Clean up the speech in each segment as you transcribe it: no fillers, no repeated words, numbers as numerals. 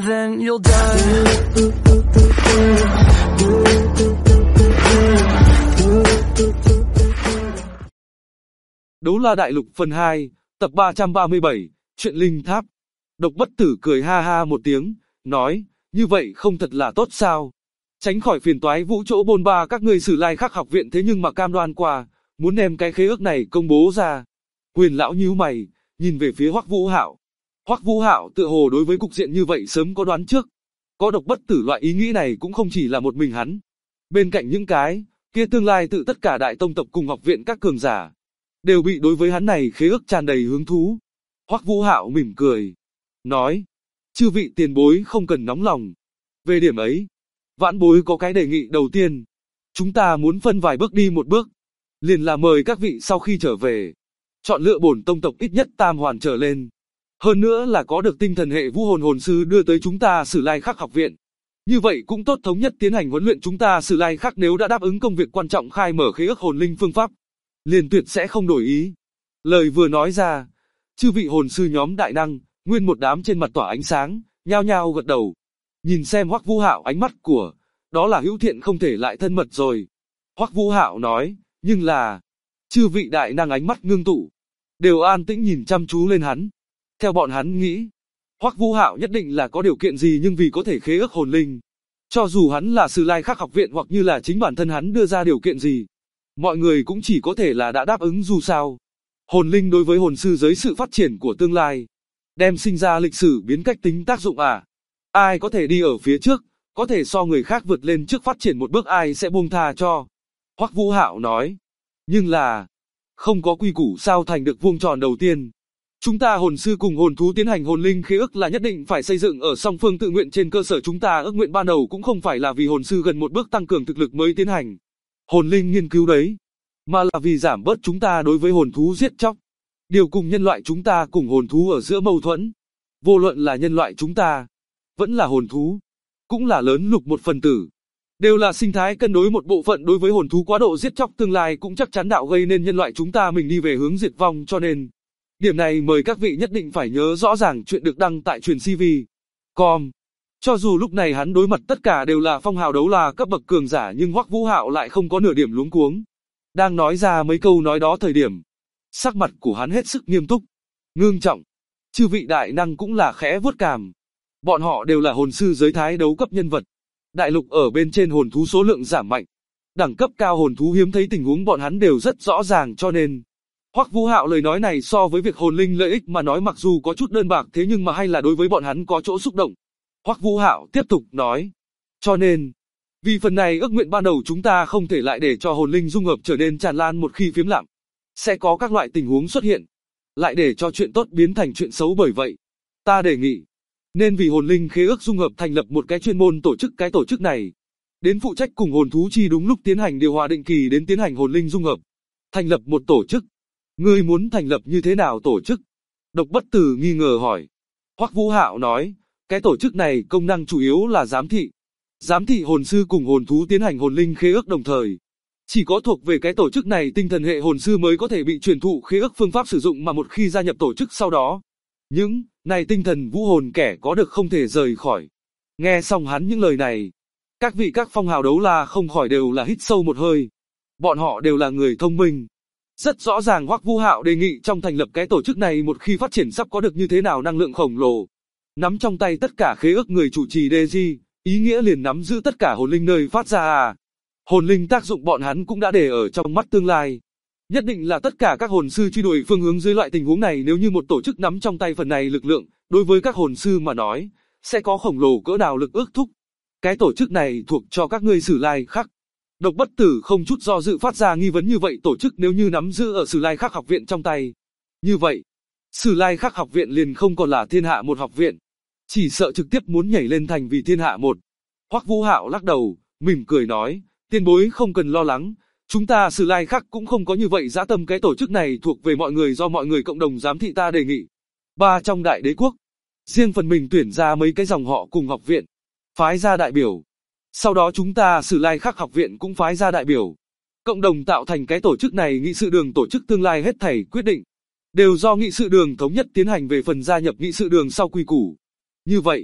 and then you'll die. Đấu La Đại Lục phần 2, tập 337, Chuyện Linh Tháp. Độc Bất Tử cười ha ha một tiếng, nói, như vậy không thật là tốt sao? Tránh khỏi phiền toái vũ chỗ bôn ba các ngươi Sử Lai Khắc học viện thế nhưng mà cam đoan qua, muốn đem cái khế ước này công bố ra. Huyền lão nhíu mày, nhìn về phía Hoắc Vũ Hạo. Hoắc Vũ Hạo tựa hồ đối với cục diện như vậy sớm có đoán trước. Có Độc Bất Tử loại ý nghĩ này cũng không chỉ là một mình hắn. Bên cạnh những cái kia tương lai tự tất cả đại tông tộc cùng học viện các cường giả đều bị đối với hắn này khế ước tràn đầy hứng thú. Hoắc Vũ Hạo mỉm cười, nói, chư vị tiền bối không cần nóng lòng. Về điểm ấy, vãn bối có cái đề nghị đầu tiên. Chúng ta muốn phân vài bước đi một bước. Liền là mời các vị sau khi trở về, chọn lựa bổn tông tộc ít nhất tam hoàn trở lên. Hơn nữa là có được tinh thần hệ vũ hồn hồn sư đưa tới chúng ta Sử Lai Khắc học viện. Như vậy cũng tốt thống nhất tiến hành huấn luyện chúng ta Sử Lai Khắc nếu đã đáp ứng công việc quan trọng khai mở khế ước hồn linh phương pháp. Liền tuyệt sẽ không đổi ý. Lời vừa nói ra, chư vị hồn sư nhóm đại năng, nguyên một đám trên mặt tỏa ánh sáng, nhao nhao gật đầu. Nhìn xem Hoắc Vũ Hạo ánh mắt của, đó là hữu thiện không thể lại thân mật rồi. Hoắc Vũ Hạo nói, nhưng là, chư vị đại năng ánh mắt ngưng tụ, đều an tĩnh nhìn chăm chú lên hắn. Theo bọn hắn nghĩ, Hoắc Vũ Hạo nhất định là có điều kiện gì nhưng vì có thể khế ước hồn linh. Cho dù hắn là Sử Lai Khắc học viện hoặc như là chính bản thân hắn đưa ra điều kiện gì, mọi người cũng chỉ có thể là đã đáp ứng dù sao. Hồn linh đối với hồn sư giới sự phát triển của tương lai, đem sinh ra lịch sử biến cách tính tác dụng à. Ai có thể đi ở phía trước, có thể so người khác vượt lên trước phát triển một bước ai sẽ buông tha cho. Hoắc Vũ Hạo nói, nhưng là, không có quy củ sao thành được vuông tròn đầu tiên. Chúng ta hồn sư cùng hồn thú tiến hành hồn linh khế ước là nhất định phải xây dựng ở song phương tự nguyện trên cơ sở chúng ta ước nguyện ban đầu cũng không phải là vì hồn sư gần một bước tăng cường thực lực mới tiến hành hồn linh nghiên cứu đấy, mà là vì giảm bớt chúng ta đối với hồn thú giết chóc. Điều cùng nhân loại chúng ta cùng hồn thú ở giữa mâu thuẫn. Vô luận là nhân loại chúng ta, vẫn là hồn thú, cũng là lớn lục một phần tử. Đều là sinh thái cân đối một bộ phận đối với hồn thú quá độ giết chóc tương lai cũng chắc chắn đạo gây nên nhân loại chúng ta mình đi về hướng diệt vong cho nên. Điểm này mời các vị nhất định phải nhớ rõ ràng chuyện được đăng tại truyền CV.com. Cho dù lúc này hắn đối mặt tất cả đều là phong hào đấu la cấp bậc cường giả nhưng Hoắc Vũ Hạo lại không có nửa điểm luống cuống. Đang nói ra mấy câu nói đó thời điểm, sắc mặt của hắn hết sức nghiêm túc, ngưng trọng. Chư vị đại năng cũng là khẽ vuốt cằm. Bọn họ đều là hồn sư giới thái đấu cấp nhân vật. Đại lục ở bên trên hồn thú số lượng giảm mạnh. Đẳng cấp cao hồn thú hiếm thấy tình huống bọn hắn đều rất rõ ràng cho nên. Hoắc Vũ Hạo lời nói này so với việc hồn linh lợi ích mà nói mặc dù có chút đơn bạc thế nhưng mà hay là đối với bọn hắn có chỗ xúc động. Hoắc Vũ Hạo tiếp tục nói. Cho nên, vì phần này ước nguyện ban đầu chúng ta không thể lại để cho hồn linh dung hợp trở nên tràn lan một khi phiếm lạm. Sẽ có các loại tình huống xuất hiện. Lại để cho chuyện tốt biến thành chuyện xấu bởi vậy. Ta đề nghị. Nên vì hồn linh khế ước dung hợp thành lập một cái chuyên môn tổ chức cái tổ chức này. Đến phụ trách cùng hồn thú chi đúng lúc tiến hành điều hòa định kỳ đến tiến hành hồn linh dung hợp. Thành lập một tổ chức. Ngươi muốn thành lập như thế nào tổ chức? Độc Bất Tử nghi ngờ hỏi. Hoắc Vũ Hạo nói, cái tổ chức này công năng chủ yếu là giám thị. Giám thị hồn sư cùng hồn thú tiến hành hồn linh khế ước đồng thời. Chỉ có thuộc về cái tổ chức này tinh thần hệ hồn sư mới có thể bị truyền thụ khế ước phương pháp sử dụng mà một khi gia nhập tổ chức sau đó. Những này tinh thần vũ hồn kẻ có được không thể rời khỏi. Nghe xong hắn những lời này, các vị các phong hào đấu la không khỏi đều là hít sâu một hơi. Bọn họ đều là người thông minh. Rất rõ ràng Hoắc Vũ Hạo đề nghị trong thành lập cái tổ chức này một khi phát triển sắp có được như thế nào năng lượng khổng lồ. Nắm trong tay tất cả khế ước người chủ trì DJ, ý nghĩa liền nắm giữ tất cả hồn linh nơi phát ra à. Hồn linh tác dụng bọn hắn cũng đã để ở trong mắt tương lai. Nhất định là tất cả các hồn sư truy đuổi phương hướng dưới loại tình huống này nếu như một tổ chức nắm trong tay phần này lực lượng, đối với các hồn sư mà nói, sẽ có khổng lồ cỡ nào lực ước thúc. Cái tổ chức này thuộc cho các ngươi Sử Lai Khắc. Độc Bất Tử không chút do dự phát ra nghi vấn như vậy tổ chức nếu như nắm giữ ở Sử Lai Khắc học viện trong tay. Như vậy, Sử Lai Khắc học viện liền không còn là thiên hạ một học viện. Chỉ sợ trực tiếp muốn nhảy lên thành vì thiên hạ một. Hoắc Vũ Hạo lắc đầu, mỉm cười nói, tiền bối không cần lo lắng. Chúng ta Sử Lai Khắc cũng không có như vậy dã tâm cái tổ chức này thuộc về mọi người do mọi người cộng đồng giám thị ta đề nghị. Trong đại đế quốc, riêng phần mình tuyển ra mấy cái dòng họ cùng học viện, phái ra đại biểu. Sau đó chúng ta Sử Lai Khắc học viện cũng phái ra đại biểu. Cộng đồng tạo thành cái tổ chức này nghị sự đường tổ chức tương lai hết thảy quyết định. Đều do nghị sự đường thống nhất tiến hành về phần gia nhập nghị sự đường sau quy củ. Như vậy,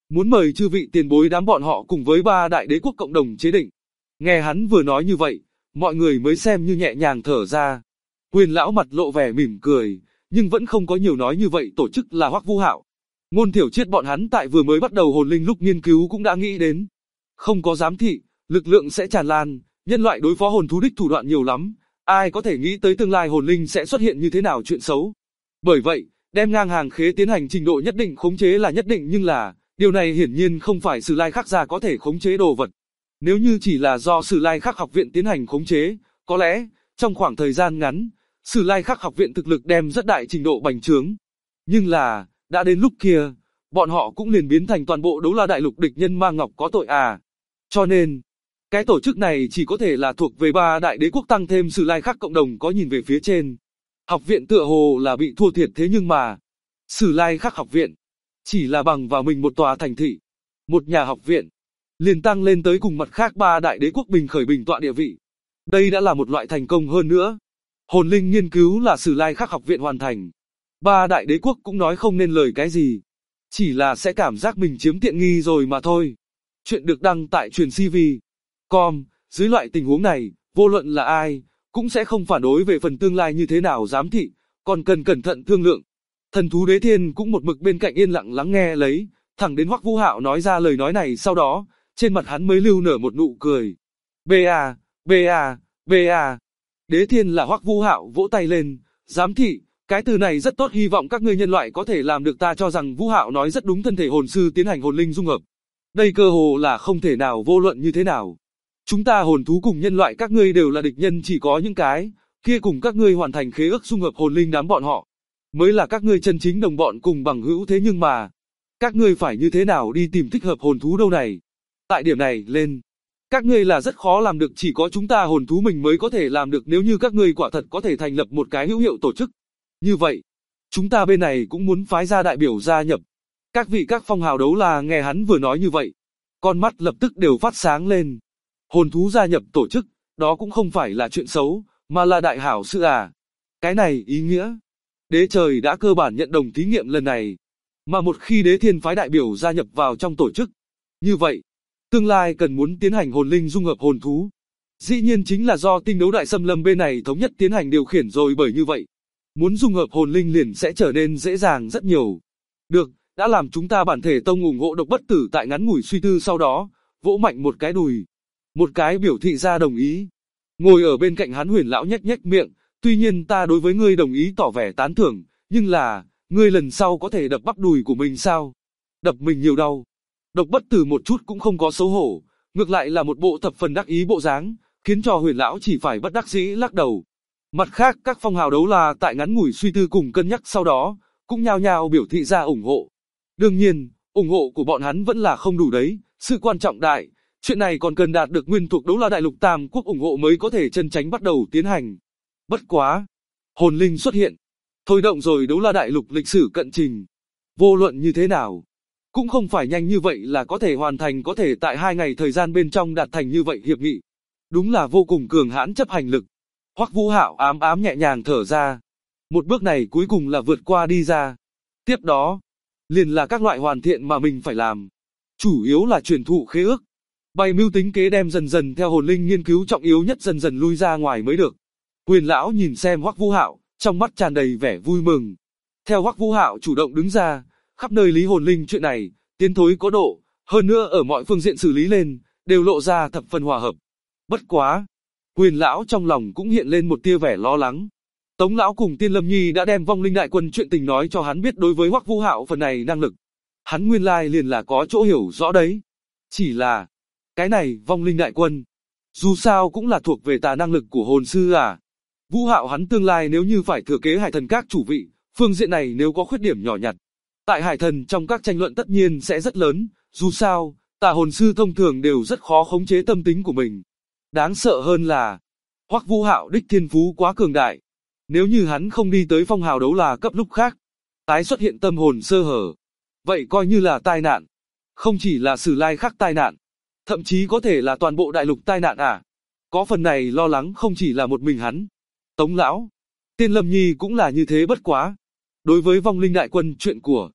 muốn mời chư vị tiền bối đám bọn họ cùng với ba đại đế quốc cộng đồng chế định. Nghe hắn vừa nói như vậy, mọi người mới xem như nhẹ nhàng thở ra. Huyền lão mặt lộ vẻ mỉm cười, nhưng vẫn không có nhiều nói như vậy. Tổ chức là Hoắc Vũ Hạo, Ngôn Thiểu Triết bọn hắn tại vừa mới bắt đầu hồn linh lúc nghiên cứu cũng đã nghĩ đến. Không có giám thị, lực lượng sẽ tràn lan, nhân loại đối phó hồn thú đích thủ đoạn nhiều lắm, ai có thể nghĩ tới tương lai hồn linh sẽ xuất hiện như thế nào chuyện xấu. Bởi vậy, đem ngang hàng khế tiến hành trình độ nhất định khống chế là nhất định, nhưng là, điều này hiển nhiên không phải Sử Lai Khắc gia có thể khống chế đồ vật. Nếu như chỉ là do Sử Lai Khắc học viện tiến hành khống chế, có lẽ, trong khoảng thời gian ngắn, Sử Lai Khắc học viện thực lực đem rất đại trình độ bành trướng. Nhưng là, đã đến lúc kia, bọn họ cũng liền biến thành toàn bộ Đấu La Đại Lục địch nhân mang ngọc có tội à. Cho nên, cái tổ chức này chỉ có thể là thuộc về ba đại đế quốc tăng thêm Sử Lai Khắc cộng đồng. Có nhìn về phía trên, học viện tựa hồ là bị thua thiệt, thế nhưng mà, Sử Lai Khắc học viện, chỉ là bằng vào mình một tòa thành thị, một nhà học viện, liền tăng lên tới cùng mặt khác ba đại đế quốc bình khởi bình tọa địa vị. Đây đã là một loại thành công. Hơn nữa, hồn linh nghiên cứu là Sử Lai Khắc học viện hoàn thành. Ba đại đế quốc cũng nói không nên lời cái gì, chỉ là sẽ cảm giác mình chiếm tiện nghi rồi mà thôi. Chuyện được đăng tại truyền CV.com, dưới loại tình huống này, vô luận là ai, cũng sẽ không phản đối về phần tương lai như thế nào giám thị, còn cần cẩn thận thương lượng. Thần thú Đế Thiên cũng một mực bên cạnh yên lặng lắng nghe lấy, thẳng đến Hoắc Vũ Hạo nói ra lời nói này sau đó, trên mặt hắn mới lưu nở một nụ cười. B.A. B.A. B.A. Đế Thiên là Hoắc Vũ Hạo vỗ tay lên, giám thị, cái từ này rất tốt, hy vọng các ngươi nhân loại có thể làm được. Ta cho rằng Vũ Hạo nói rất đúng, thân thể hồn sư tiến hành hồn linh dung hợp. Đây cơ hồ là không thể nào, vô luận như thế nào. Chúng ta hồn thú cùng nhân loại các ngươi đều là địch nhân, chỉ có những cái kia cùng các ngươi hoàn thành khế ước dung hợp hồn linh đám bọn họ mới là các ngươi chân chính đồng bọn cùng bằng hữu. Thế nhưng mà, các ngươi phải như thế nào đi tìm thích hợp hồn thú đâu này? Tại điểm này lên, các ngươi là rất khó làm được, chỉ có chúng ta hồn thú mình mới có thể làm được. Nếu như các ngươi quả thật có thể thành lập một cái hữu hiệu tổ chức, như vậy, chúng ta bên này cũng muốn phái ra đại biểu gia nhập. Các vị các phong hào đấu la nghe hắn vừa nói như vậy, con mắt lập tức đều phát sáng lên. Hồn thú gia nhập tổ chức, đó cũng không phải là chuyện xấu, mà là đại hảo sự à. Cái này ý nghĩa, đế trời đã cơ bản nhận đồng thí nghiệm lần này. Mà một khi Đế Thiên phái đại biểu gia nhập vào trong tổ chức, như vậy, tương lai cần muốn tiến hành hồn linh dung hợp hồn thú, dĩ nhiên chính là do Tinh Đấu Đại Xâm Lâm bên này thống nhất tiến hành điều khiển rồi. Bởi như vậy, muốn dung hợp hồn linh liền sẽ trở nên dễ dàng rất nhiều. Được, đã làm chúng ta bản thể tông ủng hộ Độc Bất Tử. Tại ngắn ngủi suy tư sau đó, vỗ mạnh một cái đùi, một cái biểu thị ra đồng ý. Ngồi ở bên cạnh hắn Huyền lão nhếch nhếch miệng, tuy nhiên ta đối với ngươi đồng ý tỏ vẻ tán thưởng, nhưng là, ngươi lần sau có thể đập bắp đùi của mình sao? Đập mình nhiều đau. Độc Bất Tử một chút cũng không có xấu hổ, ngược lại là một bộ thập phần đắc ý bộ dáng, khiến cho Huyền lão chỉ phải bất đắc dĩ lắc đầu. Mặt khác, các phong hào đấu la tại ngắn ngủi suy tư cùng cân nhắc sau đó, cũng nhao nhao biểu thị ra ủng hộ. Đương nhiên, ủng hộ của bọn hắn vẫn là không đủ đấy, sự quan trọng đại, chuyện này còn cần đạt được nguyên thuộc Đấu La Đại Lục Tam Quốc ủng hộ mới có thể chân chính bắt đầu tiến hành. Bất quá, hồn linh xuất hiện, thôi động rồi Đấu La Đại Lục lịch sử cận trình. Vô luận như thế nào, cũng không phải nhanh như vậy là có thể hoàn thành, có thể tại 2 ngày thời gian bên trong đạt thành như vậy hiệp nghị. Đúng là vô cùng cường hãn chấp hành lực. Hoắc Vũ Hạo ám ám nhẹ nhàng thở ra. Một bước này cuối cùng là vượt qua đi ra. Tiếp đó, liền là các loại hoàn thiện mà mình phải làm. Chủ yếu là truyền thụ khế ước, bày mưu tính kế đem dần dần theo hồn linh nghiên cứu trọng yếu nhất dần dần lui ra ngoài mới được. Huyền lão nhìn xem Hoắc Vũ Hạo, trong mắt tràn đầy vẻ vui mừng. Theo Hoắc Vũ Hạo chủ động đứng ra, khắp nơi lý hồn linh chuyện này, tiến thối có độ, hơn nữa ở mọi phương diện xử lý lên, đều lộ ra thập phần hòa hợp. Bất quá, Huyền lão trong lòng cũng hiện lên một tia vẻ lo lắng. Tống lão cùng Tiên Lâm Nhi đã đem vong linh đại quân chuyện tình nói cho hắn biết. Đối với Hoắc Vũ Hạo phần này năng lực, hắn nguyên lai liền là có chỗ hiểu rõ đấy. Chỉ là, cái này vong linh đại quân, dù sao cũng là thuộc về tà năng lực của hồn sư à. Vũ Hạo hắn tương lai nếu như phải thừa kế Hải Thần các chủ vị, phương diện này nếu có khuyết điểm nhỏ nhặt, tại Hải Thần trong các tranh luận tất nhiên sẽ rất lớn. Dù sao, tà hồn sư thông thường đều rất khó khống chế tâm tính của mình. Đáng sợ hơn là, Hoắc Vũ Hạo đích thiên phú quá cường đại. Nếu như hắn không đi tới phong hào đấu la cấp lúc khác, tái xuất hiện tâm hồn sơ hở, vậy coi như là tai nạn. Không chỉ là Sử Lai Khắc tai nạn, thậm chí có thể là toàn bộ đại lục tai nạn à. Có phần này lo lắng không chỉ là một mình hắn. Tống lão, Tiên Lâm Nhi cũng là như thế. Bất quá, đối với vong linh đại quân chuyện của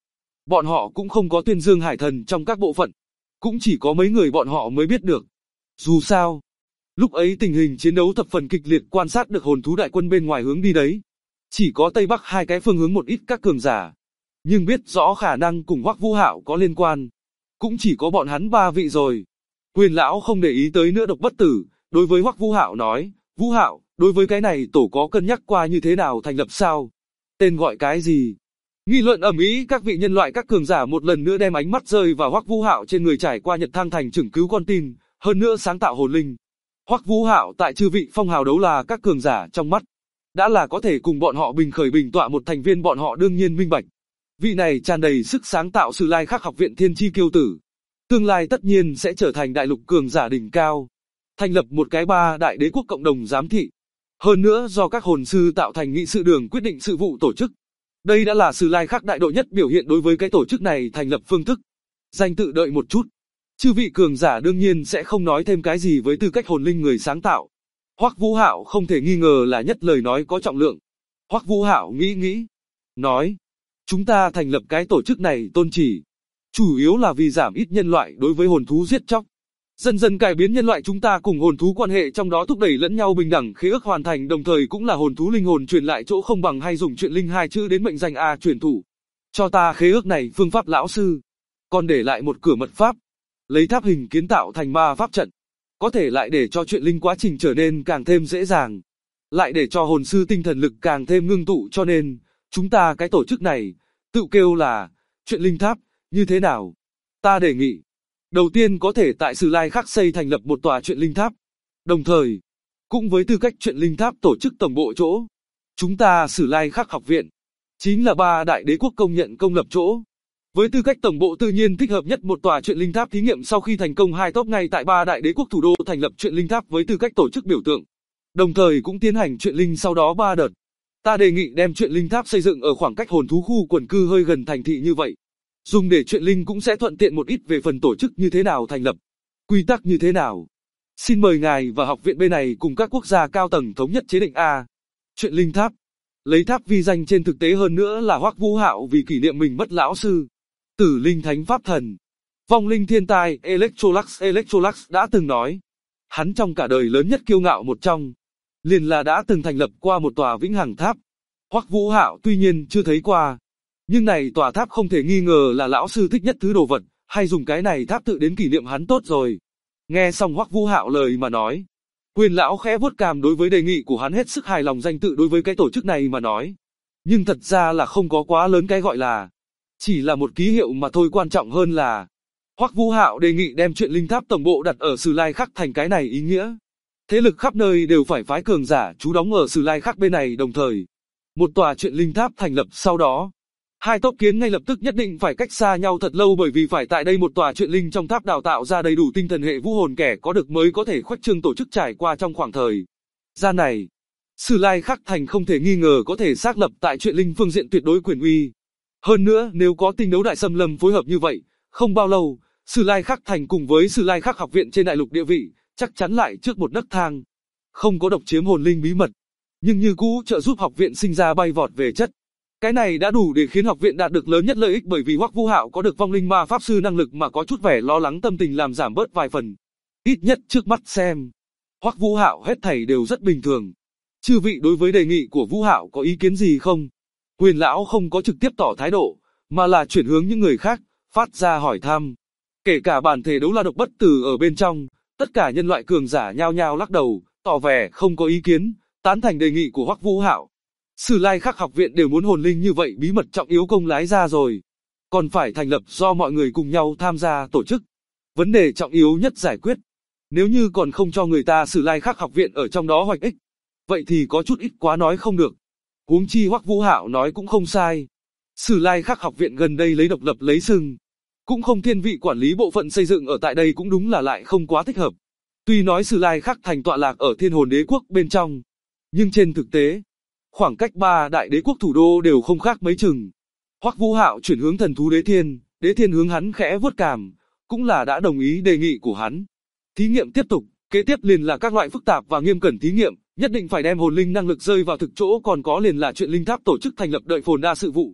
Bọn họ cũng không có tuyên dương hải thần trong các bộ phận, cũng chỉ có mấy người bọn họ mới biết được. Dù sao, lúc ấy tình hình chiến đấu thập phần kịch liệt, quan sát được hồn thú đại quân bên ngoài hướng đi đấy. Chỉ có Tây Bắc hai cái phương hướng một ít các cường giả, nhưng biết rõ khả năng cùng Hoắc Vũ Hạo có liên quan, cũng chỉ có bọn hắn ba vị rồi. Quyền lão không để ý tới nữa Độc Bất Tử, đối với Hoắc Vũ Hạo nói, Vũ Hạo, đối với cái này tổ có cân nhắc qua như thế nào thành lập sao? Tên gọi cái gì? Nghị luận ầm ĩ, các vị nhân loại các cường giả một lần nữa đem ánh mắt rơi vào Hoắc Vũ Hạo trên người. Trải qua Nhật Thang Thành chừng cứu con tin, hơn nữa sáng tạo hồn linh, Hoắc Vũ Hạo tại chư vị phong hào đấu là các cường giả trong mắt, đã là có thể cùng bọn họ bình khởi bình tọa một thành viên. Bọn họ đương nhiên minh bạch, vị này tràn đầy sức sáng tạo Sử Lai Khắc học viện thiên chi kiêu tử, tương lai tất nhiên sẽ trở thành đại lục cường giả đỉnh cao, thành lập một cái ba đại đế quốc cộng đồng giám thị. Hơn nữa do các hồn sư tạo thành nghị sự đường quyết định sự vụ tổ chức. Đây đã là Sử Lai Khắc đại độ nhất biểu hiện đối với cái tổ chức này thành lập phương thức. Danh tự đợi một chút. Chư vị cường giả đương nhiên sẽ không nói thêm cái gì với tư cách hồn linh người sáng tạo. Hoắc Vũ Hạo không thể nghi ngờ là nhất lời nói có trọng lượng. Hoắc Vũ Hạo nghĩ, nói, chúng ta thành lập cái tổ chức này tôn chỉ, chủ yếu là vì giảm ít nhân loại đối với hồn thú giết chóc. Dần dần cải biến nhân loại chúng ta cùng hồn thú quan hệ, trong đó thúc đẩy lẫn nhau bình đẳng. Khế ước hoàn thành, đồng thời cũng là hồn thú linh hồn truyền lại chỗ không bằng, hay dùng chuyện linh hai chữ đến mệnh danh a truyền thủ. Cho ta khế ước này phương pháp lão sư. Còn để lại một cửa mật pháp, lấy tháp hình kiến tạo thành ma pháp trận, có thể lại để cho chuyện linh quá trình trở nên càng thêm dễ dàng, lại để cho hồn sư tinh thần lực càng thêm ngưng tụ. Cho nên, chúng ta cái tổ chức này, tự kêu là chuyện linh tháp, như thế nào? Ta đề nghị, đầu tiên có thể tại Sử Lai Khắc xây thành lập một tòa chuyện linh tháp, đồng thời, cũng với tư cách chuyện linh tháp tổ chức tổng bộ chỗ. Chúng ta Sử Lai Khắc học viện, chính là ba đại đế quốc công nhận công lập chỗ. Với tư cách tổng bộ tự nhiên thích hợp nhất một tòa chuyện linh tháp thí nghiệm. Sau khi thành công hai top ngay tại ba đại đế quốc thủ đô thành lập chuyện linh tháp với tư cách tổ chức biểu tượng, đồng thời cũng tiến hành chuyện linh sau đó 3 đợt. Ta đề nghị đem chuyện linh tháp xây dựng ở khoảng cách hồn thú khu quần cư hơi gần thành thị, như vậy dùng để chuyện linh cũng sẽ thuận tiện một ít. Về phần tổ chức như thế nào thành lập, quy tắc như thế nào, xin mời ngài và học viện bên này cùng các quốc gia cao tầng thống nhất chế định a. Chuyện linh tháp, lấy tháp vi danh, trên thực tế hơn nữa là Hoắc Vũ Hạo vì kỷ niệm mình mất lão sư, Tử Linh Thánh Pháp Thần, vong linh thiên tài Electrolux đã từng nói, hắn trong cả đời lớn nhất kiêu ngạo một trong, liền là đã từng thành lập qua một tòa vĩnh hằng tháp. Hoắc Vũ Hạo tuy nhiên chưa thấy qua, nhưng này tòa tháp không thể nghi ngờ là lão sư thích nhất thứ đồ vật, hay dùng cái này tháp tự đến kỷ niệm hắn tốt rồi. Nghe xong Hoắc Vũ Hạo lời mà nói, Quyền lão khẽ vuốt cằm, đối với đề nghị của hắn hết sức hài lòng. Danh tự đối với cái tổ chức này mà nói, nhưng thật ra là không có quá lớn, cái gọi là chỉ là một ký hiệu mà thôi. Quan trọng hơn là Hoắc Vũ Hạo đề nghị đem chuyện linh tháp tổng bộ đặt ở Sử Lai Khắc thành. Cái này ý nghĩa thế lực khắp nơi đều phải phái cường giả trú đóng ở Sử Lai Khắc bên này, đồng thời một tòa chuyện linh tháp thành lập sau đó, hai tốc kiến ngay lập tức nhất định phải cách xa nhau thật lâu, bởi vì phải tại đây một tòa chuyện linh trong tháp đào tạo ra đầy đủ tinh thần hệ vũ hồn kẻ có được mới có thể khuếch trương tổ chức. Trải qua trong khoảng thời gian này, Sử Lai Khắc thành không thể nghi ngờ có thể xác lập tại chuyện linh phương diện tuyệt đối quyền uy. Hơn nữa nếu có tinh đấu đại xâm lâm phối hợp như vậy, không bao lâu, Sử Lai Khắc thành cùng với Sử Lai Khắc học viện trên đại lục địa vị chắc chắn lại trước một nấc thang. Không có độc chiếm hồn linh bí mật, nhưng như cũ trợ giúp học viện sinh ra bay vọt về chất. Cái này đã đủ để khiến học viện đạt được lớn nhất lợi ích, bởi vì Hoắc Vũ Hạo có được vong linh ma pháp sư năng lực mà có chút vẻ lo lắng tâm tình làm giảm bớt vài phần. Ít nhất trước mắt xem, Hoắc Vũ Hạo hết thảy đều rất bình thường. Chư vị đối với đề nghị của Vũ Hạo có ý kiến gì không? Quyền lão không có trực tiếp tỏ thái độ, mà là chuyển hướng những người khác, phát ra hỏi thăm. Kể cả bản thể đấu la Độc Bất Tử ở bên trong, tất cả nhân loại cường giả nhao nhao lắc đầu, tỏ vẻ không có ý kiến, tán thành đề nghị của Hoắc Vũ Hạo. Sử Lai Khắc học viện đều muốn hồn linh như vậy bí mật trọng yếu công lái ra rồi, còn phải thành lập do mọi người cùng nhau tham gia tổ chức. Vấn đề trọng yếu nhất giải quyết. Nếu như còn không cho người ta Sử Lai Khắc học viện ở trong đó hoạch ích, vậy thì có chút ít quá nói không được. Huống chi Hoắc Vũ Hạo nói cũng không sai. Sử Lai Khắc học viện gần đây lấy độc lập lấy sừng, cũng không thiên vị quản lý bộ phận xây dựng ở tại đây, cũng đúng là lại không quá thích hợp. Tuy nói Sử Lai Khắc thành tọa lạc ở Thiên Hồn Đế quốc bên trong, nhưng trên thực tế, khoảng cách ba đại đế quốc thủ đô đều không khác mấy chừng. Hoắc Vũ Hạo chuyển hướng thần thú Đế Thiên hướng hắn khẽ vuốt cằm, cũng là đã đồng ý đề nghị của hắn. Thí nghiệm tiếp tục, kế tiếp liền là các loại phức tạp và nghiêm cẩn thí nghiệm, nhất định phải đem hồn linh năng lực rơi vào thực chỗ, còn có liền là chuyện linh tháp tổ chức thành lập đợi phồn đa sự vụ.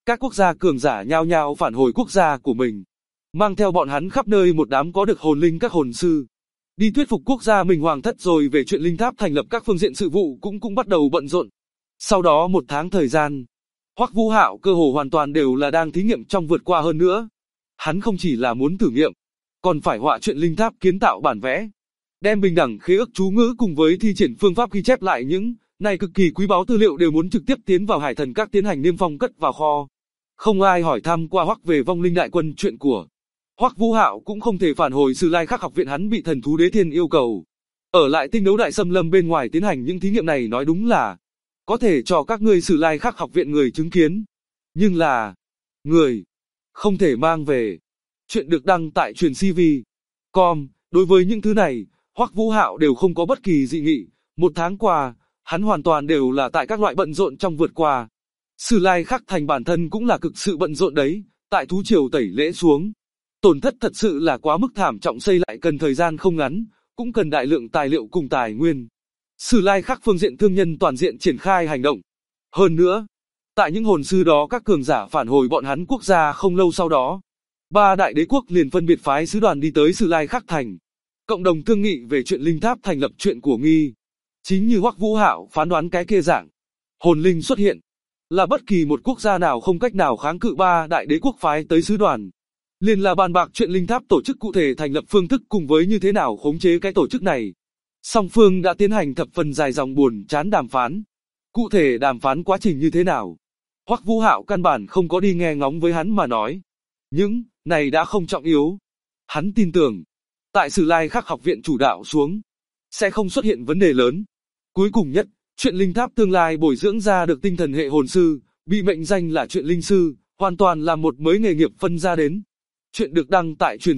Các quốc gia cường giả nhao nhao phản hồi quốc gia của mình, mang theo bọn hắn khắp nơi một đám có được hồn linh các hồn sư. Đi thuyết phục quốc gia mình hoàng thất rồi về chuyện linh tháp thành lập các phương diện sự vụ cũng bắt đầu bận rộn. Sau đó 1 tháng thời gian, Hoắc Vũ Hạo cơ hồ hoàn toàn đều là đang thí nghiệm trong vượt qua hơn nữa. Hắn không chỉ là muốn thử nghiệm, còn phải họa chuyện linh tháp kiến tạo bản vẽ, đem bình đẳng khế ước chú ngữ cùng với thi triển phương pháp ghi chép lại những này cực kỳ quý báu tư liệu đều muốn trực tiếp tiến vào Hải Thần Các tiến hành niêm phong cất vào kho. Không ai hỏi thăm qua Hoắc về vong linh đại quân chuyện của Hoắc Vũ Hạo cũng không thể phản hồi Sử Lai Khắc học viện, hắn bị thần thú đế thiên yêu cầu ở lại tinh đấu đại xâm lâm bên ngoài tiến hành những thí nghiệm này, nói đúng là có thể cho các ngươi Sử Lai Khắc học viện người chứng kiến, nhưng là người không thể mang về. Chuyện được đăng tại truyền CV.com. Đối với những thứ này, Hoắc Vũ Hạo đều không có bất kỳ dị nghị. 1 tháng qua, hắn hoàn toàn đều là tại các loại bận rộn trong vượt qua. Sử Lai Khắc thành bản thân cũng là cực sự bận rộn đấy, tại thú triều tẩy lễ xuống. Tổn thất thật sự là quá mức thảm trọng, xây lại cần thời gian không ngắn, cũng cần đại lượng tài liệu cùng tài nguyên. Sử Lai Khắc phương diện thương nhân toàn diện triển khai hành động. Hơn nữa, tại những hồn sư đó các cường giả phản hồi bọn hắn quốc gia không lâu sau đó, 3 đại đế quốc liền phân biệt phái sứ đoàn đi tới Sử Lai Khắc thành, cộng đồng thương nghị về chuyện linh tháp thành lập chuyện của nghi. Chính như Hoắc Vũ Hạo phán đoán cái kia dạng, hồn linh xuất hiện, là bất kỳ một quốc gia nào không cách nào kháng cự 3 đại đế quốc phái tới sứ đoàn. Liền là bàn bạc chuyện linh tháp tổ chức cụ thể, thành lập phương thức cùng với như thế nào khống chế cái tổ chức này. Song phương đã tiến hành thập phần dài dòng buồn chán đàm phán. Cụ thể đàm phán quá trình như thế nào, Hoắc Vũ Hạo căn bản không có đi nghe ngóng với hắn mà nói. Những này đã không trọng yếu. Hắn tin tưởng, tại Sử Lai Khắc học viện chủ đạo xuống, sẽ không xuất hiện vấn đề lớn. Cuối cùng nhất, chuyện linh tháp tương lai bồi dưỡng ra được tinh thần hệ hồn sư, bị mệnh danh là chuyện linh sư, hoàn toàn là một mới nghề nghiệp phân ra đến. Chuyện được đăng tại truyền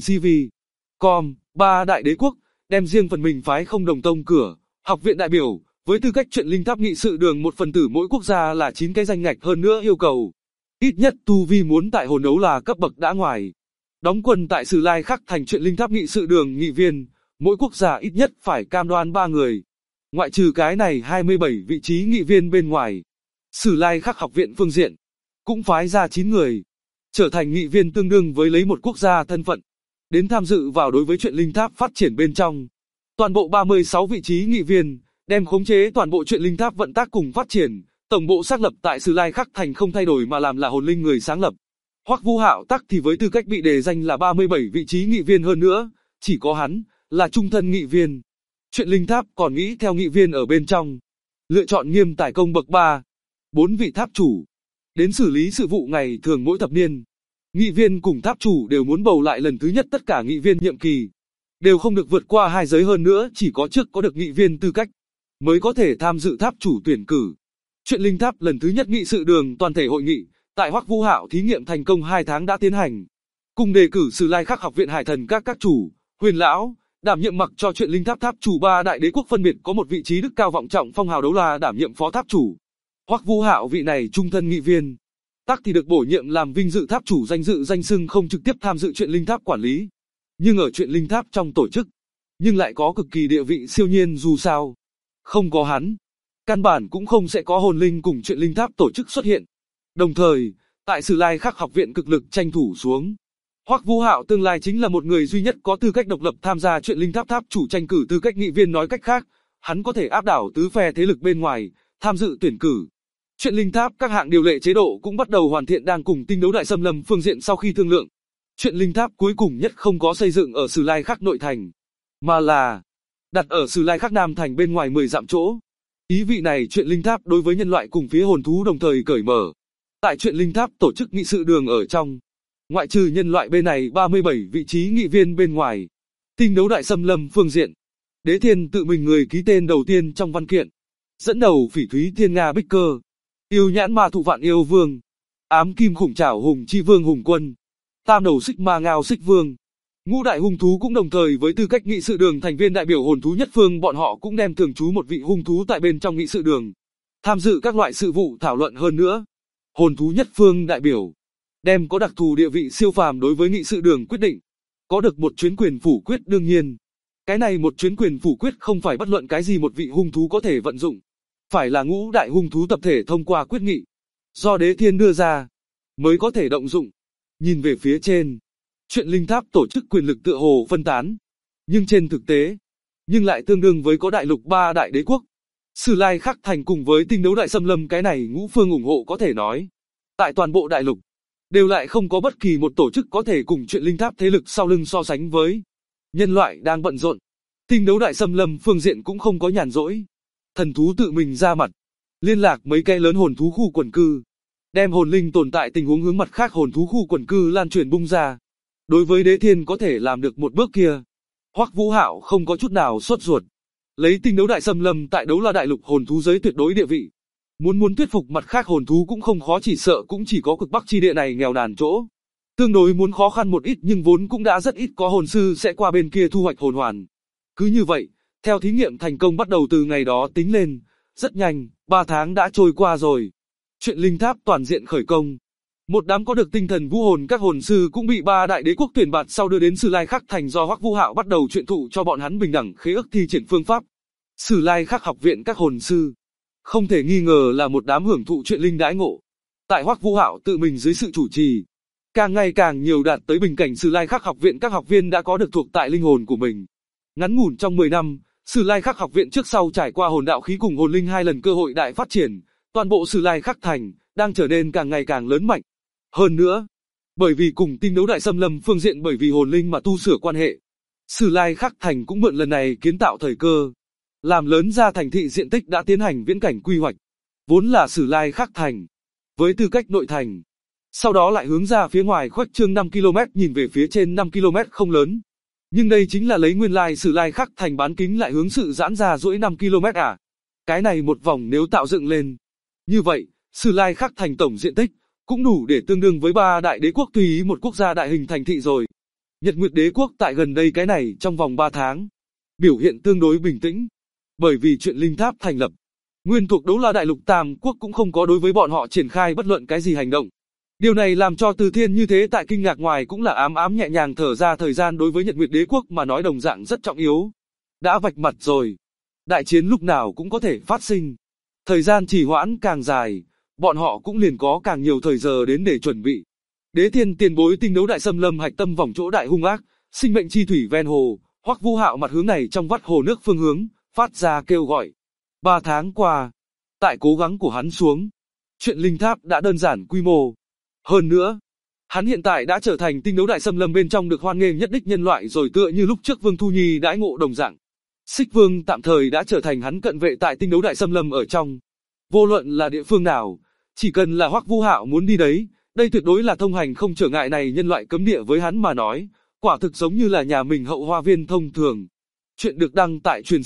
CV.com. 3 đại đế quốc đem riêng phần mình phái không đồng tông cửa học viện đại biểu, với tư cách chuyện linh tháp nghị sự đường một phần tử, mỗi quốc gia là 9 cái danh ngạch, hơn nữa yêu cầu ít nhất tu vi muốn tại hồn đấu là cấp bậc đã ngoài. Đóng quân tại Sử Lai Khắc thành chuyện linh tháp nghị sự đường nghị viên, mỗi quốc gia ít nhất phải cam đoan 3 người. Ngoại trừ cái này 27 vị trí nghị viên bên ngoài, Sử Lai Khắc học viện phương diện cũng phái ra 9 người, trở thành nghị viên, tương đương với lấy một quốc gia thân phận đến tham dự vào đối với chuyện linh tháp phát triển bên trong. Toàn bộ 36 vị trí nghị viên đem khống chế toàn bộ chuyện linh tháp vận tác cùng phát triển. Tổng bộ xác lập tại Sử Lai Khắc thành không thay đổi mà làm là hồn linh người sáng lập. Hoắc Vũ Hạo tắc thì với tư cách bị đề danh là 37 vị trí nghị viên, hơn nữa chỉ có hắn là trung thân nghị viên. Chuyện linh tháp còn nghĩ theo nghị viên ở bên trong lựa chọn nghiêm tài công bậc 3, 4 vị tháp chủ đến xử lý sự vụ ngày thường mỗi thập niên. Nghị viên cùng tháp chủ đều muốn bầu lại lần thứ nhất, tất cả nghị viên nhiệm kỳ đều không được vượt qua 2 giới, hơn nữa chỉ có trước có được nghị viên tư cách mới có thể tham dự tháp chủ tuyển cử. Chuyện linh tháp lần thứ nhất nghị sự đường toàn thể hội nghị, tại Hoắc Vũ Hạo thí nghiệm thành công 2 tháng đã tiến hành. Cùng đề cử Sử Lai Khắc học viện Hải Thần các chủ, Huyền lão, đảm nhiệm mặc cho chuyện linh tháp tháp chủ. 3 đại đế quốc phân biệt có một vị trí đức cao vọng trọng phong hào đấu la đảm nhiệm phó tháp chủ. Hoắc Vũ Hạo vị này trung thân nghị viên, tắc thì được bổ nhiệm làm vinh dự tháp chủ, danh dự danh xưng không trực tiếp tham dự chuyện linh tháp quản lý, nhưng ở chuyện linh tháp trong tổ chức, nhưng lại có cực kỳ địa vị siêu nhiên, dù sao không có hắn, căn bản cũng không sẽ có hồn linh cùng chuyện linh tháp tổ chức xuất hiện. Đồng thời, tại Sử Lai Khắc học viện cực lực tranh thủ xuống, Hoắc Vũ Hạo tương lai chính là một người duy nhất có tư cách độc lập tham gia chuyện linh tháp tháp chủ tranh cử tư cách nghị viên, nói cách khác, hắn có thể áp đảo tứ phe thế lực bên ngoài, tham dự tuyển cử. Chuyện linh tháp các hạng điều lệ chế độ cũng bắt đầu hoàn thiện, đang cùng tinh đấu đại xâm lâm phương diện sau khi thương lượng. Chuyện linh tháp cuối cùng nhất không có xây dựng ở Sử Lai Khắc nội thành, mà là đặt ở Sử Lai Khắc Nam thành bên ngoài 10 dặm chỗ. Ý vị này chuyện linh tháp đối với nhân loại cùng phía hồn thú đồng thời cởi mở. Tại chuyện linh tháp tổ chức nghị sự đường ở trong, ngoại trừ nhân loại bên này 37 vị trí nghị viên bên ngoài, tinh đấu đại xâm lâm phương diện, Đế Thiên tự mình người ký tên đầu tiên trong văn kiện, dẫn đầu Phỉ Thúy Thiên Nga Bích Cơ, Yêu Nhãn Ma Thụ Vạn Yêu Vương, Ám Kim Khủng Trảo Hùng Chi Vương Hùng Quân, Tam Đầu Xích Ma Ngao Xích Vương. Ngũ đại hung thú cũng đồng thời với tư cách nghị sự đường thành viên đại biểu hồn thú nhất phương, bọn họ cũng đem thường trú một vị hung thú tại bên trong nghị sự đường, tham dự các loại sự vụ thảo luận. Hơn nữa, hồn thú nhất phương đại biểu đem có đặc thù địa vị siêu phàm đối với nghị sự đường quyết định, có được một chuyến quyền phủ quyết. Đương nhiên, cái này một chuyến quyền phủ quyết không phải bất luận cái gì một vị hung thú có thể vận dụng, phải là ngũ đại hung thú tập thể thông qua quyết nghị do Đế Thiên đưa ra. mới có thể động dụng. Nhìn về phía trên, Truyện Linh Tháp tổ chức quyền lực tựa hồ phân tán, nhưng trên thực tế, nhưng lại tương đương với có đại lục 3 đại đế quốc. Sử Lai Khắc Thành cùng với Tinh Đấu Đại Xâm Lâm cái này ngũ phương ủng hộ có thể nói. Tại toàn bộ đại lục, đều lại không có bất kỳ một tổ chức có thể cùng Truyện Linh Tháp thế lực sau lưng so sánh với. Nhân loại đang bận rộn, Tinh Đấu Đại Xâm Lâm phương diện cũng không có nhàn rỗi. Thần thú tự mình ra mặt, liên lạc mấy cái lớn hồn thú khu quần cư, đem hồn linh tồn tại tình huống hướng mặt khác hồn thú khu quần cư lan truyền bung ra. Đối với Đế Thiên có thể làm được một bước kia, Hoắc Vũ Hạo không có chút nào sốt ruột. Lấy Tinh Đấu Đại Xâm Lâm tại Đấu La Đại Lục hồn thú giới tuyệt đối địa vị, muốn thuyết phục mặt khác hồn thú cũng không khó, chỉ sợ cũng chỉ có cực Bắc chi địa này nghèo nàn chỗ. Tương đối muốn khó khăn một ít, nhưng vốn cũng đã rất ít có hồn sư sẽ qua bên kia thu hoạch hồn hoàn. Cứ như vậy, theo thí nghiệm thành công bắt đầu từ ngày đó tính lên, rất nhanh, 3 tháng đã trôi qua rồi. Truyện Linh Tháp toàn diện khởi công. Một đám có được tinh thần vũ hồn các hồn sư cũng bị 3 đại đế quốc tuyển bạt sau đưa đến Sử Lai Khắc Thành, do Hoắc Vũ Hạo bắt đầu truyền thụ cho bọn hắn bình đẳng khế ước thi triển phương pháp. Sử Lai Khắc học viện các hồn sư, không thể nghi ngờ là một đám hưởng thụ truyện linh đãi ngộ. Tại Hoắc Vũ Hạo tự mình dưới sự chủ trì, càng ngày càng nhiều đạt tới bình cảnh Sử Lai Khắc học viện các học viên đã có được thuộc tại linh hồn của mình. Ngắn ngủn trong 10 năm, Sử Lai Khắc học viện trước sau trải qua hồn đạo khí cùng hồn linh 2 lần cơ hội đại phát triển, toàn bộ Sử Lai Khắc Thành đang trở nên càng ngày càng lớn mạnh. Hơn nữa, bởi vì cùng Tinh Đấu Đại Xâm Lâm phương diện bởi vì hồn linh mà tu sửa quan hệ, Sử Lai Khắc Thành cũng mượn lần này kiến tạo thời cơ, làm lớn ra thành thị diện tích đã tiến hành viễn cảnh quy hoạch. Vốn là Sử Lai Khắc Thành, với tư cách nội thành, sau đó lại hướng ra phía ngoài khuếch trương 5 km, nhìn về phía trên 5 km không lớn. Nhưng đây chính là lấy nguyên lai Sử Lai Khắc Thành bán kính lại hướng sự giãn ra duỗi 5 km à. Cái này một vòng nếu tạo dựng lên, như vậy, Sử Lai Khắc Thành tổng diện tích cũng đủ để tương đương với 3 đại đế quốc tùy ý một quốc gia đại hình thành thị rồi. Nhật Nguyệt Đế quốc tại gần đây cái này trong vòng 3 tháng, biểu hiện tương đối bình tĩnh. Bởi vì Truyện Linh Tháp thành lập, nguyên thuộc Đấu La Đại Lục Tam Quốc cũng không có đối với bọn họ triển khai bất luận cái gì hành động. Điều này làm cho Từ Thiên như thế tại kinh ngạc, ngoài cũng là ám nhẹ nhàng thở ra. Thời gian đối với Nhật Nguyệt Đế quốc mà nói đồng dạng rất trọng yếu. Đã vạch mặt rồi, đại chiến lúc nào cũng có thể phát sinh. Thời gian trì hoãn càng dài, bọn họ cũng liền có càng nhiều thời giờ đến để chuẩn bị. Đế Thiên tiền bối Tinh Đấu Đại Xâm Lâm hạch tâm vòng chỗ đại hung ác, sinh mệnh chi thủy ven hồ, Hoắc Vũ Hạo mặt hướng này trong vắt hồ nước phương hướng, phát ra kêu gọi. 3 tháng qua, tại cố gắng của hắn xuống, Truyện Linh Tháp đã đơn giản quy mô. Hơn nữa, hắn hiện tại đã trở thành Tinh Đấu Đại Xâm Lâm bên trong được hoan nghênh nhất đích nhân loại rồi, tựa như lúc trước Vương Thu Nhi đãi ngộ đồng dạng. Xích Vương tạm thời đã trở thành hắn cận vệ tại Tinh Đấu Đại Xâm Lâm ở trong. Vô luận là địa phương nào, chỉ cần là Hoắc Vũ Hạo muốn đi đấy, đây tuyệt đối là thông hành không trở ngại. Này nhân loại cấm địa với hắn mà nói, quả thực giống như là nhà mình hậu hoa viên thông thường. Chuyện được đăng tại truyền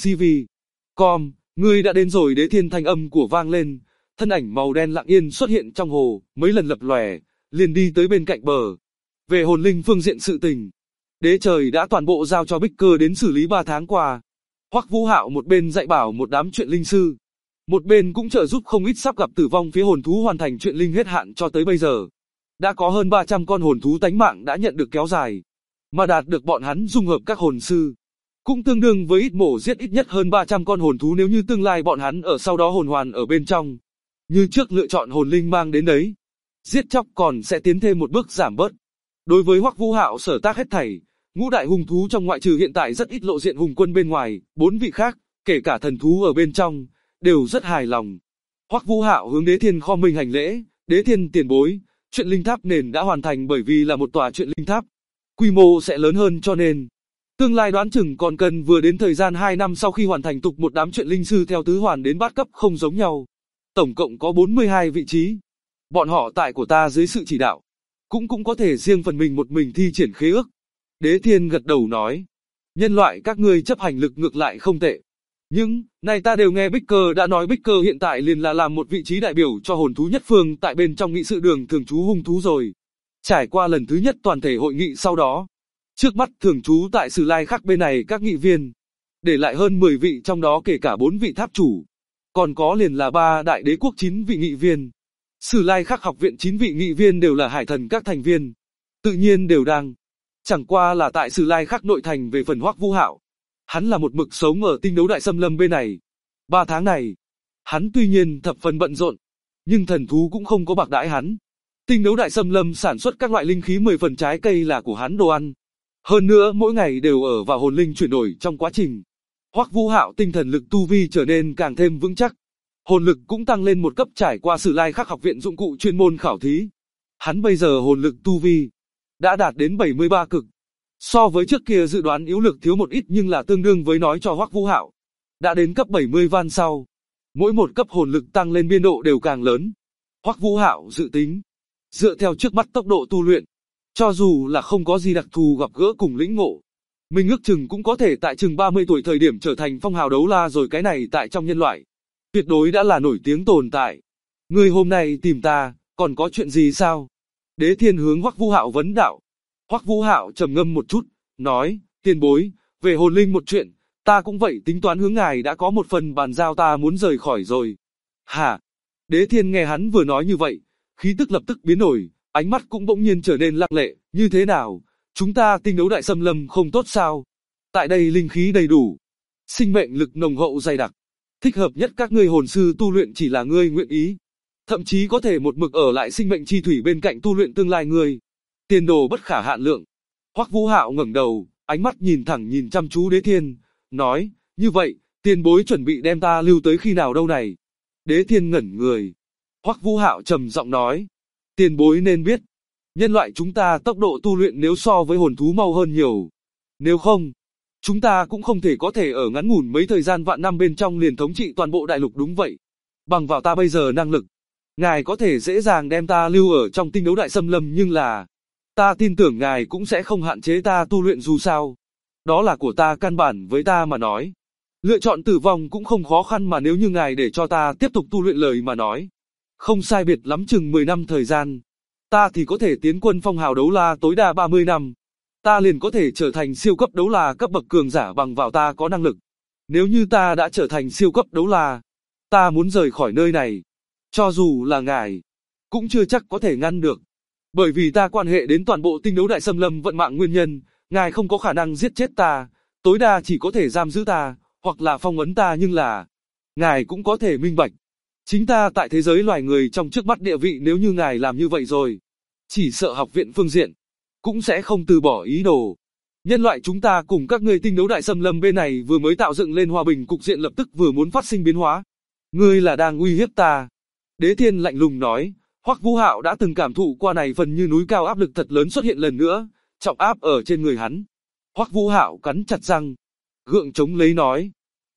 CV.com, ngươi đã đến rồi. Đế Thiên thanh âm của vang lên, thân ảnh màu đen lặng yên xuất hiện trong hồ, mấy lần lập lòe, liền đi tới bên cạnh bờ. Về hồn linh phương diện sự tình, đế trời đã toàn bộ giao cho Bích Cơ đến xử lý. 3 tháng qua, Hoắc Vũ Hạo một bên dạy bảo một đám truyện linh sư, một bên cũng trợ giúp không ít sắp gặp tử vong phía hồn thú hoàn thành truyện linh hết hạn. Cho tới bây giờ, đã có hơn 300 con hồn thú tánh mạng đã nhận được kéo dài, mà đạt được bọn hắn dung hợp các hồn sư, cũng tương đương với ít mổ giết ít nhất hơn 300 con hồn thú. Nếu như tương lai bọn hắn ở sau đó hồn hoàn ở bên trong, như trước lựa chọn hồn linh mang đến đấy, giết chóc còn sẽ tiến thêm một bước giảm bớt. Đối với Hoắc Vũ Hạo sở tác hết thảy, ngũ đại hung thú trong ngoại trừ hiện tại rất ít lộ diện hùng quân bên ngoài, 4 vị khác, kể cả thần thú ở bên trong, đều rất hài lòng. Hoắc Vũ Hạo hướng Đế Thiên khom mình hành lễ. Đế Thiên tiền bối, Truyện Linh Tháp nền đã hoàn thành, bởi vì là một tòa Truyện Linh Tháp, quy mô sẽ lớn hơn, cho nên tương lai đoán chừng còn cần vừa đến thời gian 2 năm sau khi hoàn thành tục một đám truyện linh sư theo tứ hoàn đến bát cấp không giống nhau. Tổng cộng có 42 vị trí. Bọn họ tại của ta dưới sự chỉ đạo, cũng có thể riêng phần mình một mình thi triển khế ước. Đế Thiên gật đầu nói, nhân loại các ngươi chấp hành lực ngược lại không tệ. Nhưng, này ta đều nghe Bích Cơ đã nói, Bích Cơ hiện tại liền là làm một vị trí đại biểu cho hồn thú nhất phương tại bên trong nghị sự đường thường trú hung thú rồi. Trải qua lần thứ nhất toàn thể hội nghị sau đó, trước mắt thường trú tại Sử Lai Khắc bên này các nghị viên, để lại hơn 10 vị, trong đó kể cả 4 vị tháp chủ. Còn có liền là 3 đại đế quốc 9 vị nghị viên. Sử Lai Khắc học viện 9 vị nghị viên đều là hải thần các thành viên. Tự nhiên đều đang. Chẳng qua là tại Sử Lai Khắc nội thành. Về phần Hoắc Vũ Hạo, hắn là một mực sống ở Tinh Đấu Đại Xâm Lâm bên này. 3 tháng này, hắn tuy nhiên thập phần bận rộn, nhưng thần thú cũng không có bạc đãi hắn. Tinh đấu đại xâm lâm sản xuất các loại linh khí 10 phần trái cây là của hắn đồ ăn. Hơn nữa mỗi ngày đều ở vào hồn linh chuyển đổi trong quá trình. Hoắc Vũ Hạo tinh thần lực tu vi trở nên càng thêm vững chắc. Hồn lực cũng tăng lên một cấp trải qua Sử Lai Khắc học viện dụng cụ chuyên môn khảo thí. Hắn bây giờ hồn lực tu vi đã đạt đến 73 cực. So với trước kia dự đoán yếu lực thiếu một ít nhưng là tương đương với nói cho Hoắc Vũ Hạo. Đã đến cấp 70 van sau, mỗi một cấp hồn lực tăng lên biên độ đều càng lớn. Hoắc Vũ Hạo dự tính, dựa theo trước mắt tốc độ tu luyện, cho dù là không có gì đặc thù gặp gỡ cùng lĩnh ngộ, mình ước chừng cũng có thể tại chừng 30 tuổi thời điểm trở thành phong hào đấu la rồi, cái này tại trong nhân loại tuyệt đối đã là nổi tiếng tồn tại. Ngươi hôm nay tìm ta, còn có chuyện gì sao? Đế Thiên hướng Hoắc Vũ Hạo vấn đạo. Hoắc Vũ Hạo trầm ngâm một chút, nói, tiền bối, về hồn linh một chuyện, ta cũng vậy tính toán hướng ngài đã có một phần bàn giao, ta muốn rời khỏi rồi. Hả? Đế Thiên nghe hắn vừa nói như vậy, khí tức lập tức biến đổi, ánh mắt cũng bỗng nhiên trở nên lặng lệ, như thế nào? Chúng ta tinh đấu đại xâm lâm không tốt sao? Tại đây linh khí đầy đủ, sinh mệnh lực nồng hậu dày đặc, thích hợp nhất các ngươi hồn sư tu luyện chỉ là ngươi nguyện ý. Thậm chí có thể một mực ở lại sinh mệnh chi thủy bên cạnh tu luyện tương lai ngươi. Tiền đồ bất khả hạn lượng. Hoắc Vũ Hạo ngẩng đầu, ánh mắt nhìn thẳng nhìn chăm chú Đế Thiên, nói, như vậy, tiền bối chuẩn bị đem ta lưu tới khi nào đâu này? Đế Thiên ngẩn người. Hoắc Vũ Hạo trầm giọng nói, tiền bối nên biết, nhân loại chúng ta tốc độ tu luyện nếu so với hồn thú mau hơn nhiều. Nếu không, chúng ta cũng không thể có thể ở ngắn ngủn mấy thời gian vạn năm bên trong liền thống trị toàn bộ đại lục, đúng vậy. Bằng vào ta bây giờ năng lực, ngài có thể dễ dàng đem ta lưu ở trong tinh đấu đại xâm lâm, nhưng là ta tin tưởng ngài cũng sẽ không hạn chế ta tu luyện, dù sao đó là của ta, căn bản với ta mà nói, lựa chọn tử vong cũng không khó khăn, mà nếu như ngài để cho ta tiếp tục tu luyện lời mà nói, không sai biệt lắm chừng 10 năm thời gian, ta thì có thể tiến quân phong hào đấu la, tối đa 30 năm, ta liền có thể trở thành siêu cấp đấu la cấp bậc cường giả, bằng vào ta có năng lực. Nếu như ta đã trở thành siêu cấp đấu la, ta muốn rời khỏi nơi này, cho dù là ngài, cũng chưa chắc có thể ngăn được. Bởi vì ta quan hệ đến toàn bộ tinh đấu đại xâm lâm vận mạng nguyên nhân, ngài không có khả năng giết chết ta, tối đa chỉ có thể giam giữ ta, hoặc là phong ấn ta, nhưng là ngài cũng có thể minh bạch, chính ta tại thế giới loài người trong trước mắt địa vị, nếu như ngài làm như vậy rồi, chỉ sợ học viện phương diện cũng sẽ không từ bỏ ý đồ. Nhân loại chúng ta cùng các ngươi tinh đấu đại xâm lâm bên này vừa mới tạo dựng lên hòa bình, cục diện lập tức vừa muốn phát sinh biến hóa. Ngươi là đang uy hiếp ta. Đế Thiên lạnh lùng nói. Hoắc Vũ Hạo đã từng cảm thụ qua này phần như núi cao áp lực thật lớn xuất hiện lần nữa, trọng áp ở trên người hắn. Hoắc Vũ Hạo cắn chặt răng, gượng chống lấy nói,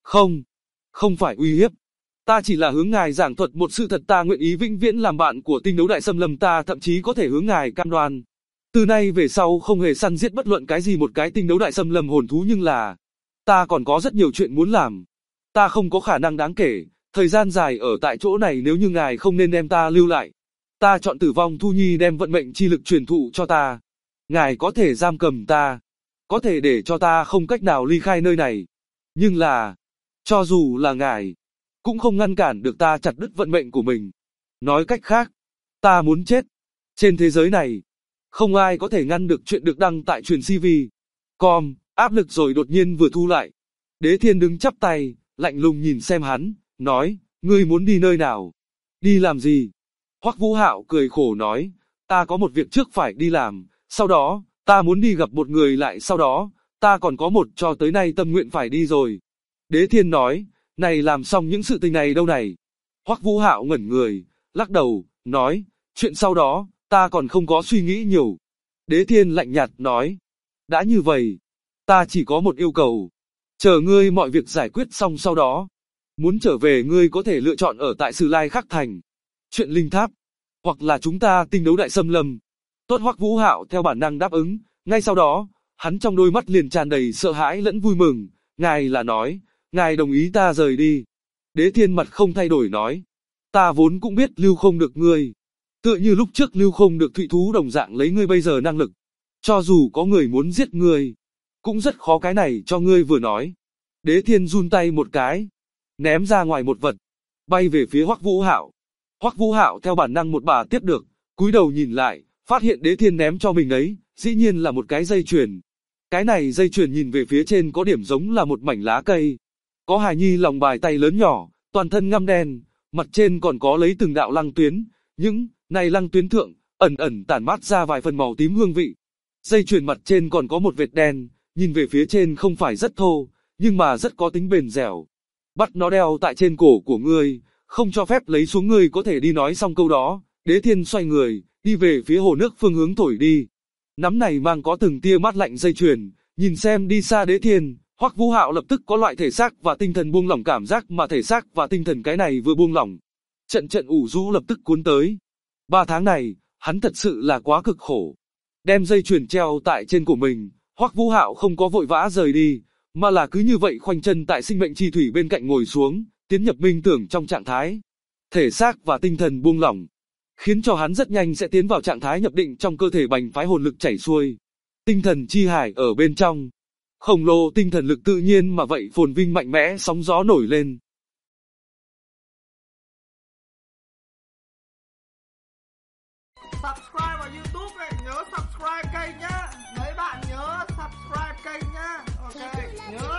không phải uy hiếp, ta chỉ là hướng ngài giảng thuật một sự thật, ta nguyện ý vĩnh viễn làm bạn của tinh đấu đại xâm lâm, ta thậm chí có thể hướng ngài cam đoan, từ nay về sau không hề săn giết bất luận cái gì một cái tinh đấu đại xâm lâm hồn thú, nhưng là ta còn có rất nhiều chuyện muốn làm, ta không có khả năng đáng kể thời gian dài ở tại chỗ này, nếu như ngài không nên đem ta lưu lại. Ta chọn tử vong Thu Nhi đem vận mệnh chi lực truyền thụ cho ta. Ngài có thể giam cầm ta, có thể để cho ta không cách nào ly khai nơi này. Nhưng là, cho dù là ngài, cũng không ngăn cản được ta chặt đứt vận mệnh của mình. Nói cách khác, ta muốn chết. Trên thế giới này, không ai có thể ngăn được chuyện được đăng tại truyền CV. Com, áp lực rồi đột nhiên vừa thu lại. Đế Thiên đứng chắp tay, lạnh lùng nhìn xem hắn, nói, ngươi muốn đi nơi nào? Đi làm gì? Hoắc Vũ Hạo cười khổ nói, ta có một việc trước phải đi làm, sau đó, ta muốn đi gặp một người, lại sau đó, ta còn có một cho tới nay tâm nguyện phải đi rồi. Đế Thiên nói, này làm xong những sự tình này đâu này? Hoắc Vũ Hạo ngẩn người, lắc đầu, nói, chuyện sau đó, ta còn không có suy nghĩ nhiều. Đế Thiên lạnh nhạt nói, đã như vậy, ta chỉ có một yêu cầu, chờ ngươi mọi việc giải quyết xong sau đó, muốn trở về ngươi có thể lựa chọn ở tại Sử Lai Khắc Thành, Chuyện Linh Tháp, hoặc là chúng ta tinh đấu đại xâm lâm. Tốt, Hoắc Vũ Hạo theo bản năng đáp ứng, ngay sau đó, hắn trong đôi mắt liền tràn đầy sợ hãi lẫn vui mừng, ngài là nói, ngài đồng ý ta rời đi. Đế Thiên mặt không thay đổi nói, ta vốn cũng biết lưu không được ngươi, tựa như lúc trước lưu không được thụy thú đồng dạng, lấy ngươi bây giờ năng lực, cho dù có người muốn giết ngươi, cũng rất khó, cái này cho ngươi vừa nói. Đế Thiên run tay một cái, ném ra ngoài một vật, bay về phía Hoắc Vũ Hạo. Hoắc Vũ Hạo theo bản năng một bà tiếp được, cúi đầu nhìn lại, phát hiện Đế Thiên ném cho mình đấy, dĩ nhiên là một cái dây chuyền. Cái này dây chuyền nhìn về phía trên có điểm giống là một mảnh lá cây, có hài nhi lòng bài tay lớn nhỏ, toàn thân ngăm đen, mặt trên còn có lấy từng đạo lăng tuyến, những này lăng tuyến thượng ẩn ẩn tản mát ra vài phần màu tím hương vị. Dây chuyền mặt trên còn có một vệt đen, nhìn về phía trên không phải rất thô, nhưng mà rất có tính bền dẻo. Bắt nó đeo tại trên cổ của ngươi, không cho phép lấy xuống, ngươi có thể đi. Nói xong câu đó, Đế Thiên xoay người, đi về phía hồ nước phương hướng thổi đi. Nắm này mang có từng tia mát lạnh dây chuyền, nhìn xem đi xa Đế Thiên, Hoắc Vũ Hạo lập tức có loại thể xác và tinh thần buông lỏng cảm giác, mà thể xác và tinh thần cái này vừa buông lỏng, trận ủ rũ lập tức cuốn tới. 3 tháng này, hắn thật sự là quá cực khổ. Đem dây chuyền treo tại trên cổ mình, Hoắc Vũ Hạo không có vội vã rời đi, mà là cứ như vậy khoanh chân tại sinh mệnh chi thủy bên cạnh ngồi xuống, tiến nhập minh tưởng trong trạng thái. Thể xác và tinh thần buông lỏng, khiến cho hắn rất nhanh sẽ tiến vào trạng thái nhập định, trong cơ thể bành phái hồn lực chảy xuôi. Tinh thần chi hải ở bên trong. Khổng lồ tinh thần lực tự nhiên mà vậy phồn vinh mạnh mẽ, sóng gió nổi lên. Subscribe vào YouTube này, nhớ subscribe kênh nhá. Mấy bạn nhớ subscribe kênh nhá. Ok, nhớ